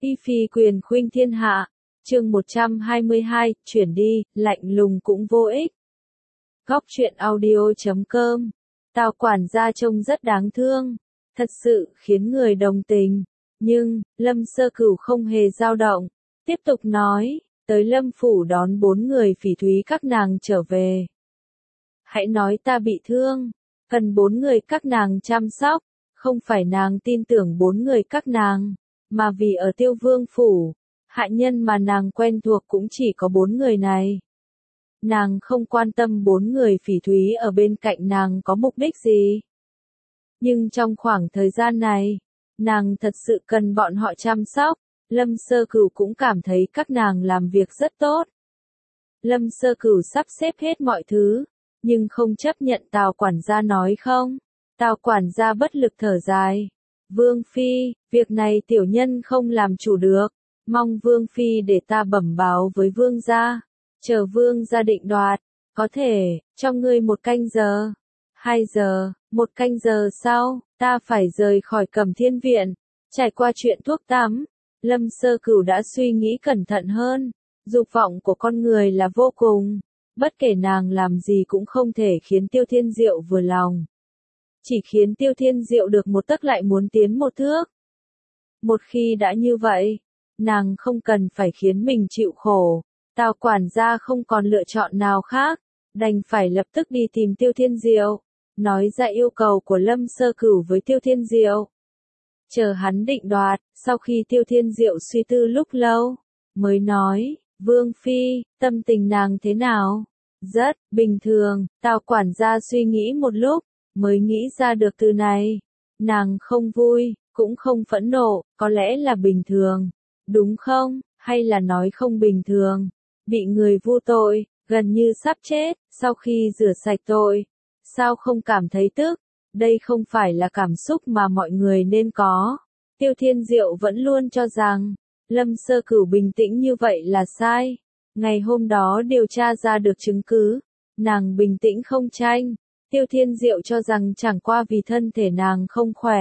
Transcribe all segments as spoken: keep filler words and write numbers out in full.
Y phi quyền khuynh thiên hạ, chương một trăm hai mươi hai, chuyển đi, lạnh lùng cũng vô ích. Góc truyện audio chấm com, Tào quản gia trông rất đáng thương, thật sự khiến người đồng tình, nhưng, Lâm Sơ Cửu không hề dao động, tiếp tục nói, tới Lâm phủ đón bốn người phỉ thúy các nàng trở về. Hãy nói ta bị thương, cần bốn người các nàng chăm sóc, không phải nàng tin tưởng bốn người các nàng, mà vì ở Tiêu Vương phủ, hạ nhân mà nàng quen thuộc cũng chỉ có bốn người này. Nàng không quan tâm bốn người phỉ thúy ở bên cạnh nàng có mục đích gì. Nhưng trong khoảng thời gian này, nàng thật sự cần bọn họ chăm sóc, Lâm Sơ Cửu cũng cảm thấy các nàng làm việc rất tốt. Lâm Sơ Cửu sắp xếp hết mọi thứ, nhưng không chấp nhận Tào quản gia nói không. Tào quản gia bất lực thở dài. Vương Phi, việc này tiểu nhân không làm chủ được, mong Vương Phi để ta bẩm báo với Vương gia, chờ Vương gia định đoạt, có thể, cho ngươi một canh giờ, hai giờ, một canh giờ sau, ta phải rời khỏi Cẩm Thiên Viện, trải qua chuyện thuốc tắm, Lâm Sơ Cửu đã suy nghĩ cẩn thận hơn, dục vọng của con người là vô cùng, bất kể nàng làm gì cũng không thể khiến Tiêu Thiên Diệu vừa lòng. Chỉ khiến Tiêu Thiên Diệu được một tấc lại muốn tiến một thước. Một khi đã như vậy, nàng không cần phải khiến mình chịu khổ, Tào quản gia không còn lựa chọn nào khác, đành phải lập tức đi tìm Tiêu Thiên Diệu, nói ra yêu cầu của Lâm Sơ Cửu với Tiêu Thiên Diệu. Chờ hắn định đoạt, sau khi Tiêu Thiên Diệu suy tư lúc lâu, mới nói, Vương Phi, tâm tình nàng thế nào? Rất, bình thường, Tào quản gia suy nghĩ một lúc, mới nghĩ ra được từ này. Nàng không vui, cũng không phẫn nộ, có lẽ là bình thường, đúng không? Hay là nói không bình thường? Bị người vu tội, gần như sắp chết, sau khi rửa sạch tội, sao không cảm thấy tức? Đây không phải là cảm xúc mà mọi người nên có. Tiêu Thiên Diệu vẫn luôn cho rằng, Lâm Sơ Cửu bình tĩnh như vậy là sai. Ngày hôm đó điều tra ra được chứng cứ, nàng bình tĩnh không tranh. Tiêu Thiên Diệu cho rằng chẳng qua vì thân thể nàng không khỏe,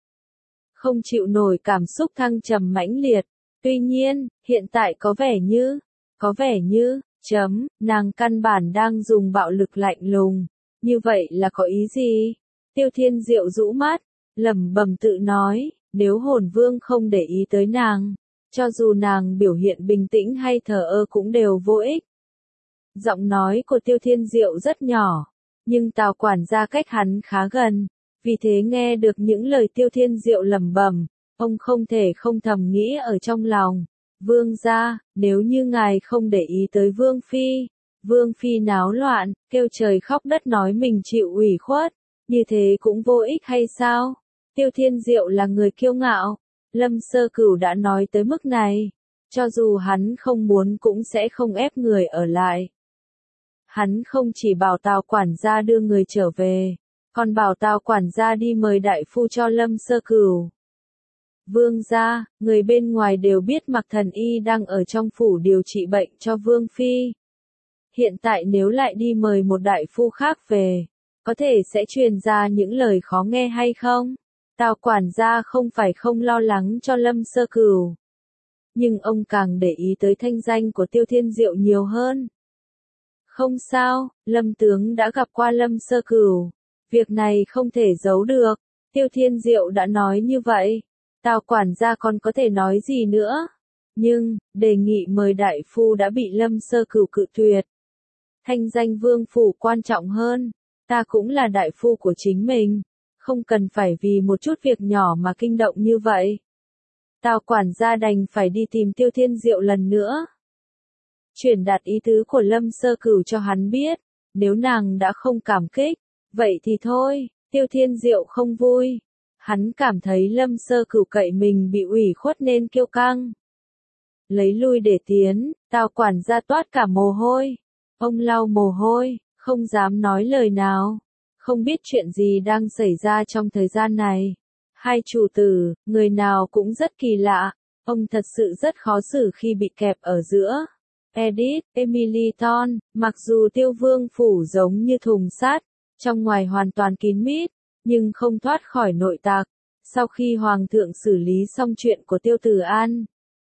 không chịu nổi cảm xúc thăng trầm mãnh liệt. Tuy nhiên, hiện tại có vẻ như, có vẻ như, chấm, nàng căn bản đang dùng bạo lực lạnh lùng. Như vậy là có ý gì? Tiêu Thiên Diệu rũ mắt, lẩm bẩm tự nói, nếu Hồn Vương không để ý tới nàng, cho dù nàng biểu hiện bình tĩnh hay thờ ơ cũng đều vô ích. Giọng nói của Tiêu Thiên Diệu rất nhỏ, nhưng Tào quản gia cách hắn khá gần, vì thế nghe được những lời Tiêu Thiên Diệu lẩm bẩm, ông không thể không thầm nghĩ ở trong lòng, Vương gia, nếu như ngài không để ý tới Vương Phi, Vương Phi náo loạn, kêu trời khóc đất nói mình chịu ủy khuất, như thế cũng vô ích hay sao? Tiêu Thiên Diệu là người kiêu ngạo, Lâm Sơ Cửu đã nói tới mức này, cho dù hắn không muốn cũng sẽ không ép người ở lại. Hắn không chỉ bảo Tào quản gia đưa người trở về, còn bảo Tào quản gia đi mời đại phu cho Lâm Sơ Cửu. Vương gia, người bên ngoài đều biết Mạc Thần Y đang ở trong phủ điều trị bệnh cho Vương Phi. Hiện tại nếu lại đi mời một đại phu khác về, có thể sẽ truyền ra những lời khó nghe hay không? Tào quản gia không phải không lo lắng cho Lâm Sơ Cửu, nhưng ông càng để ý tới thanh danh của Tiêu Thiên Diệu nhiều hơn. Không sao, Lâm tướng đã gặp qua Lâm Sơ Cửu, việc này không thể giấu được, Tiêu Thiên Diệu đã nói như vậy, Tào quản gia còn có thể nói gì nữa? Nhưng, đề nghị mời đại phu đã bị Lâm Sơ Cửu cự tuyệt. Thanh danh vương phủ quan trọng hơn, ta cũng là đại phu của chính mình, không cần phải vì một chút việc nhỏ mà kinh động như vậy. Tào quản gia đành phải đi tìm Tiêu Thiên Diệu lần nữa. Truyền đạt ý tứ của Lâm Sơ Cửu cho hắn biết, nếu nàng đã không cảm kích, vậy thì thôi. Tiêu Thiên Diệu không vui, hắn cảm thấy Lâm Sơ Cửu cậy mình bị ủy khuất nên kiêu căng. Lấy lui để tiến, Tào quản gia toát cả mồ hôi, ông lau mồ hôi, không dám nói lời nào, không biết chuyện gì đang xảy ra trong thời gian này. Hai chủ tử, người nào cũng rất kỳ lạ, ông thật sự rất khó xử khi bị kẹp ở giữa. Edith, Emily Thorne, mặc dù Tiêu Vương phủ giống như thùng sắt, trong ngoài hoàn toàn kín mít, nhưng không thoát khỏi nội tặc. Sau khi Hoàng thượng xử lý xong chuyện của Tiêu Tử An,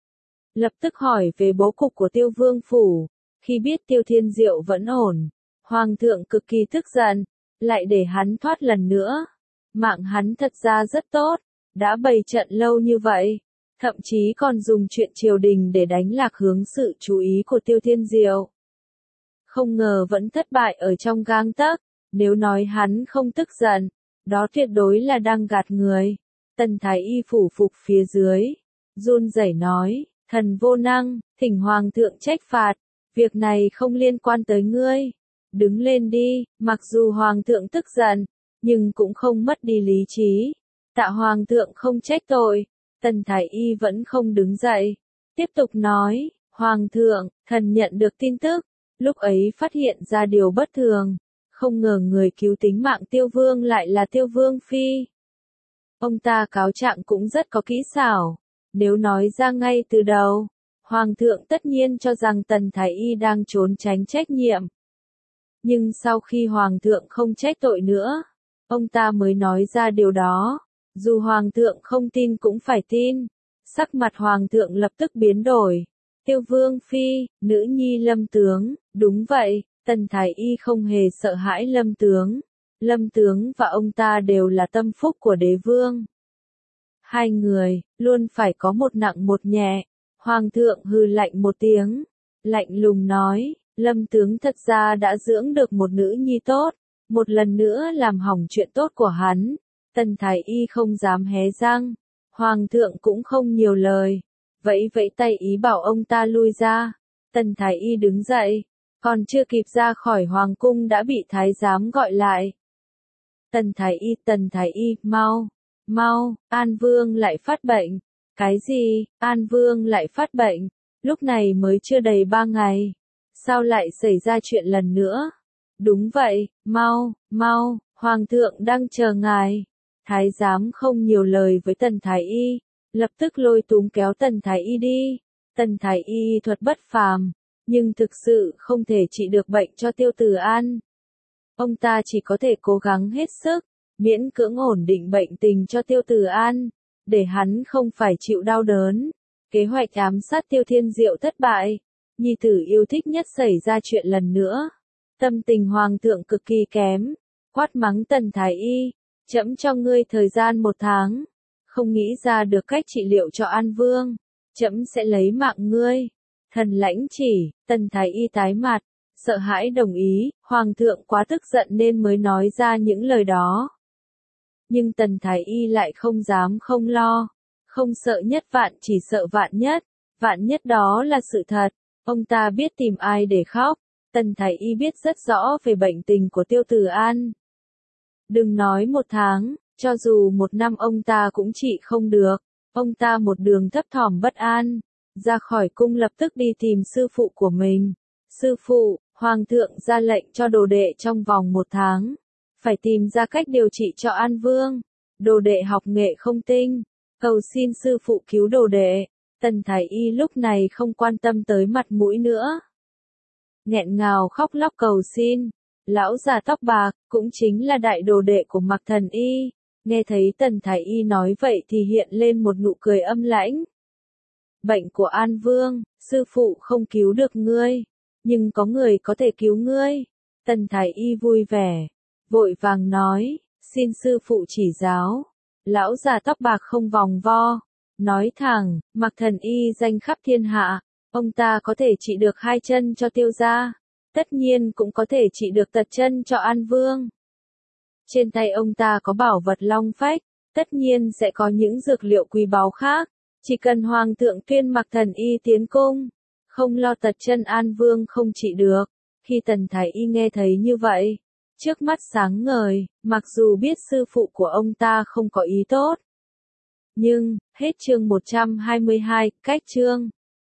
lập tức hỏi về bố cục của Tiêu Vương phủ. Khi biết Tiêu Thiên Diệu vẫn ổn, Hoàng thượng cực kỳ tức giận, lại để hắn thoát lần nữa. Mạng hắn thật ra rất tốt, đã bày trận lâu như vậy, thậm chí còn dùng chuyện triều đình để đánh lạc hướng sự chú ý của Tiêu Thiên Diệu. Không ngờ vẫn thất bại ở trong gang tấc, nếu nói hắn không tức giận, đó tuyệt đối là đang gạt người. Tần Thái Y phủ phục phía dưới, run rẩy nói, thần vô năng, thỉnh Hoàng thượng trách phạt, việc này không liên quan tới ngươi. Đứng lên đi, mặc dù Hoàng thượng tức giận, nhưng cũng không mất đi lý trí. Tạ Hoàng thượng không trách tội. Tần Thái Y vẫn không đứng dậy, tiếp tục nói, Hoàng thượng, thần nhận được tin tức, lúc ấy phát hiện ra điều bất thường, không ngờ người cứu tính mạng Tiêu Vương lại là Tiêu Vương Phi. Ông ta cáo trạng cũng rất có kỹ xảo, nếu nói ra ngay từ đầu, Hoàng thượng tất nhiên cho rằng Tần Thái Y đang trốn tránh trách nhiệm. Nhưng sau khi Hoàng thượng không trách tội nữa, ông ta mới nói ra điều đó. Dù Hoàng thượng không tin cũng phải tin. Sắc mặt Hoàng thượng lập tức biến đổi. Tiêu Vương Phi, nữ nhi Lâm tướng, đúng vậy, Tần Thái Y không hề sợ hãi Lâm tướng. Lâm tướng và ông ta đều là tâm phúc của đế vương. Hai người, luôn phải có một nặng một nhẹ. Hoàng thượng hừ lạnh một tiếng, lạnh lùng nói, Lâm tướng thật ra đã dưỡng được một nữ nhi tốt, một lần nữa làm hỏng chuyện tốt của hắn. Tần Thái Y không dám hé răng, Hoàng thượng cũng không nhiều lời, vẫy vẫy tay ý bảo ông ta lui ra. Tần Thái Y đứng dậy, còn chưa kịp ra khỏi Hoàng cung đã bị Thái giám gọi lại. Tần Thái Y, Tần Thái Y, mau, mau, An Vương lại phát bệnh. Cái gì, An Vương lại phát bệnh, lúc này mới chưa đầy ba ngày, sao lại xảy ra chuyện lần nữa? Đúng vậy, mau, mau, Hoàng thượng đang chờ ngài. Thái giám không nhiều lời với Tần Thái Y, lập tức lôi túm kéo Tần Thái Y đi. Tần Thái Y thuật bất phàm, nhưng thực sự không thể trị được bệnh cho Tiêu Từ An. Ông ta chỉ có thể cố gắng hết sức, miễn cưỡng ổn định bệnh tình cho Tiêu Từ An, để hắn không phải chịu đau đớn. Kế hoạch ám sát Tiêu Thiên Diệu thất bại, nhi tử yêu thích nhất xảy ra chuyện lần nữa. Tâm tình Hoàng thượng cực kỳ kém, quát mắng Tần Thái Y. Trẫm cho ngươi thời gian một tháng, không nghĩ ra được cách trị liệu cho An Vương, trẫm sẽ lấy mạng ngươi. Thần lãnh chỉ. Tần Thái Y tái mặt, sợ hãi đồng ý, Hoàng thượng quá tức giận nên mới nói ra những lời đó. Nhưng Tần Thái Y lại không dám không lo, không sợ nhất vạn chỉ sợ vạn nhất, vạn nhất đó là sự thật, ông ta biết tìm ai để khóc. Tần Thái Y biết rất rõ về bệnh tình của Tiêu Từ An. Đừng nói một tháng, cho dù một năm ông ta cũng trị không được. Ông ta một đường thấp thỏm bất an, ra khỏi cung lập tức đi tìm sư phụ của mình. Sư phụ, Hoàng thượng ra lệnh cho đồ đệ trong vòng một tháng, phải tìm ra cách điều trị cho An Vương. Đồ đệ học nghệ không tinh, cầu xin sư phụ cứu đồ đệ. Tần Thái Y lúc này không quan tâm tới mặt mũi nữa, nghẹn ngào khóc lóc cầu xin. Lão già tóc bạc, cũng chính là đại đồ đệ của Mạc Thần Y, nghe thấy Tần Thái Y nói vậy thì hiện lên một nụ cười âm lãnh. Bệnh của An Vương, sư phụ không cứu được ngươi, nhưng có người có thể cứu ngươi. Tần Thái Y vui vẻ, vội vàng nói, xin sư phụ chỉ giáo. Lão già tóc bạc không vòng vo, nói thẳng, Mạc Thần Y danh khắp thiên hạ, ông ta có thể trị được hai chân cho Tiêu gia, tất nhiên cũng có thể trị được tật chân cho An Vương. Trên tay ông ta có bảo vật long phách, tất nhiên sẽ có những dược liệu quý báu khác, chỉ cần Hoàng thượng tuyên Mạc Thần Y tiến cung, không lo tật chân An Vương không trị được. Khi Tần Thái Y nghe thấy như vậy, trước mắt sáng ngời, mặc dù biết sư phụ của ông ta không có ý tốt. Nhưng, hết chương một trăm hai mươi hai, cách chương.